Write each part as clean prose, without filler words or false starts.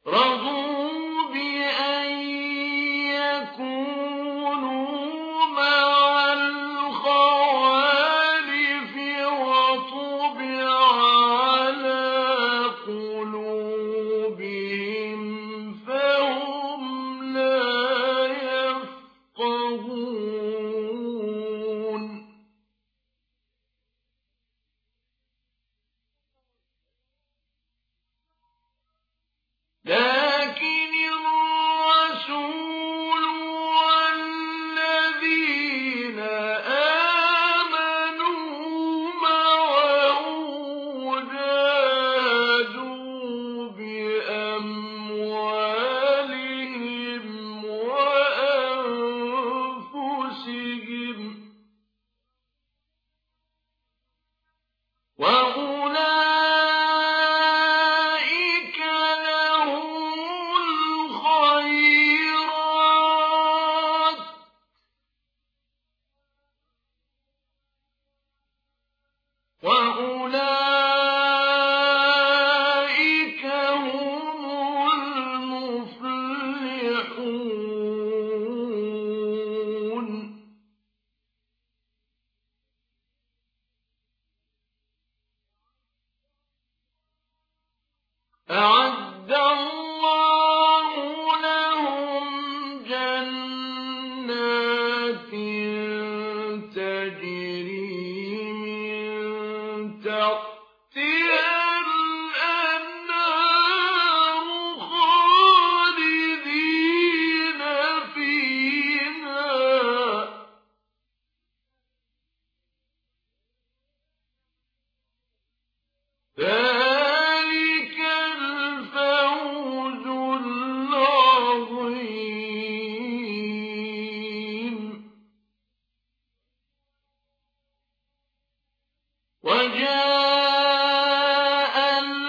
رَضُوا بِأَن يَكُونُوا مَعَ الْخَوَالِفِ وَطُبِعَ عَلَىٰ قُلُوبِهِمْ فَهُمْ لَا يَفْقَهُونَ لكن الرسول والذين آمنوا معه جاهدوا بأموالهم وأنفسهم وأولئك لهم الخيرات وأولئك هم المفلحون أعد الله لهم جنات تجري من تحتها الأنهار خالدين فيها ذلك الفوز العظيم وجاء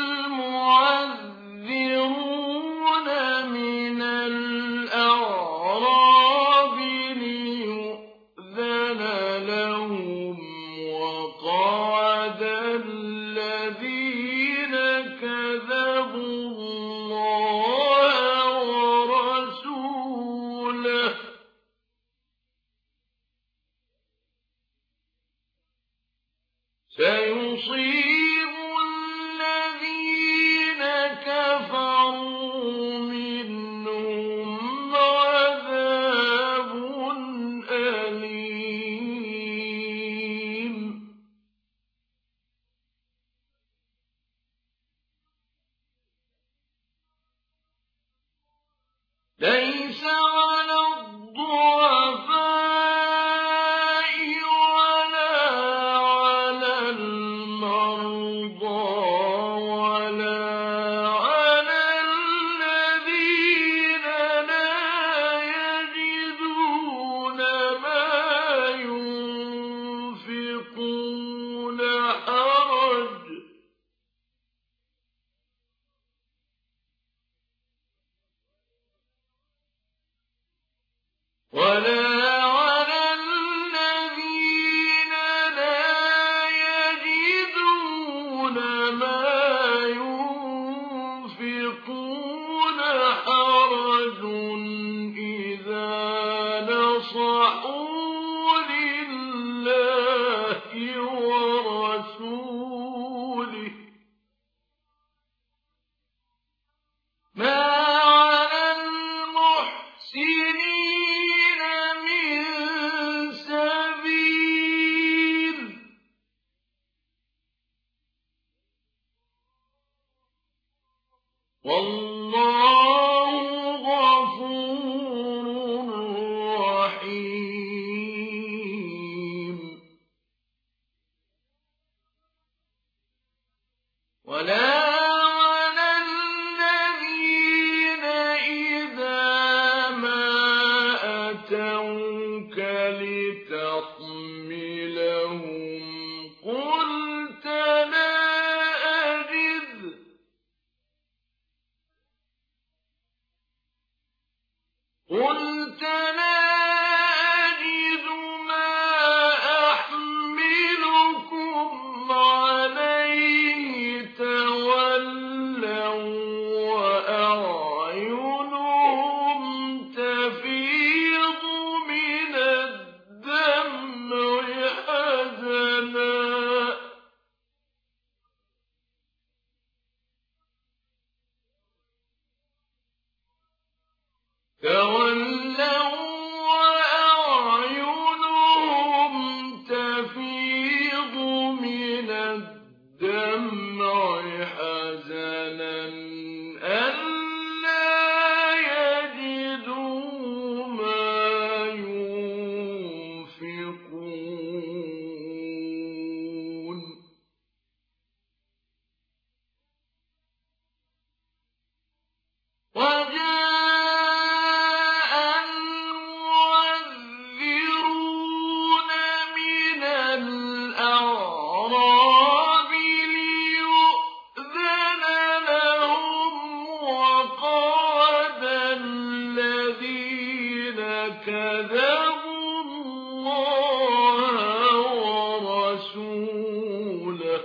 المعذرون من الأعراب ليؤذن لهم وقعد الذين كذبوا الله ورسوله سيصيب الذين كفروا منهم عذاب أليم ليس على الضعفاء ولا على المرضى ولا على الذين لا يجدون ما ينفقون حرج ولا على الذين لا يجدون ما ينفقون حرج إذا نصحوا لله ورسوله ما على المحسنين من سبيل والله غفور رحيم ولا على الذين إذا ما أتوك لتحملهم قلت لا أجد ما أحملكم عليه تولوا وأعرضوا تولوا وأعينهم تفيض من الدمع حزنا ألا يجدوا ما ينفقون وجاء المعذرون من الأعراب ليؤذن لهم وقعد الذين كذبوا الله ورسوله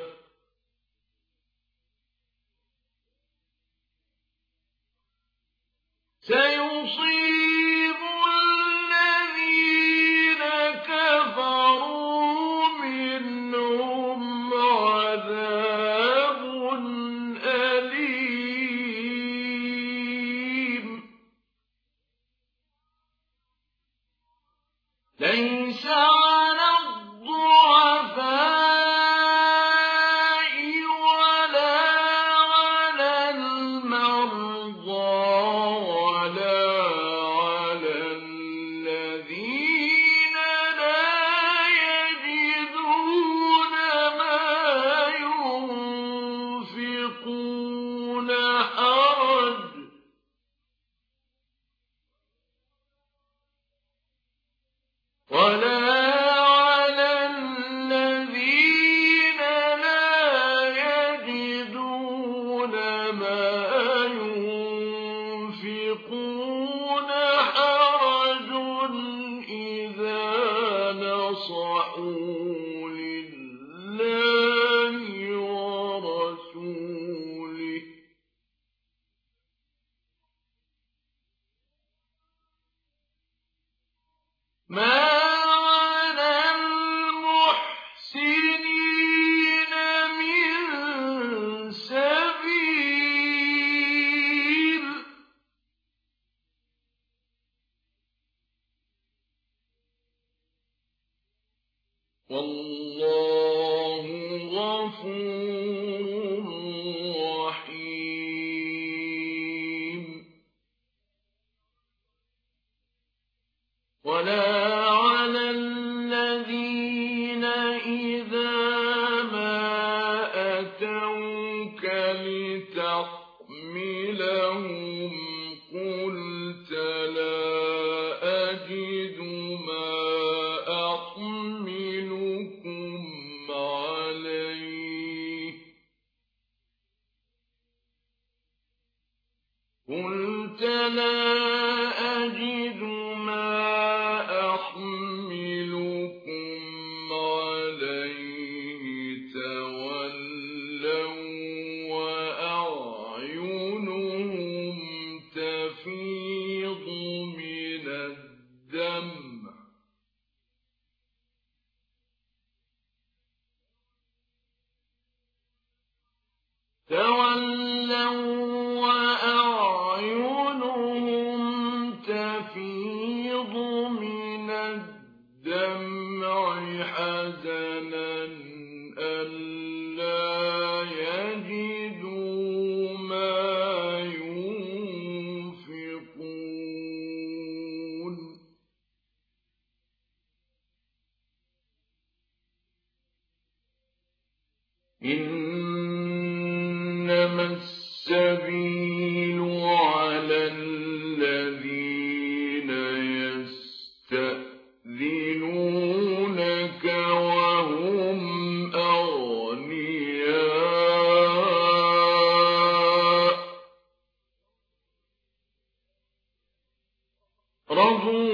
سيصيب الذين كفروا منهم عذاب أليم ليس على الضعفاء ولا على المرضى ولا على الذين لا يجدون ما ينفقون حرج ولا على الذين لا يجدون ما ينفقون حرج إذا نصحوا لله ورسوله ما على المحسنين من سبيل والله غفور رحيم ولا على الذين إذا ما أتوك لتحملهم قلت لا أجد ما أحملكم عليه قلت لا أجد ما أحملكم عليه تولوا وأعينهم تفيض من الدمع تفيض من الدمع حزنا ألا يجدوا ما ينفقون إنما السبيل على الذين يستأذنونك وهم أغنياء رضوا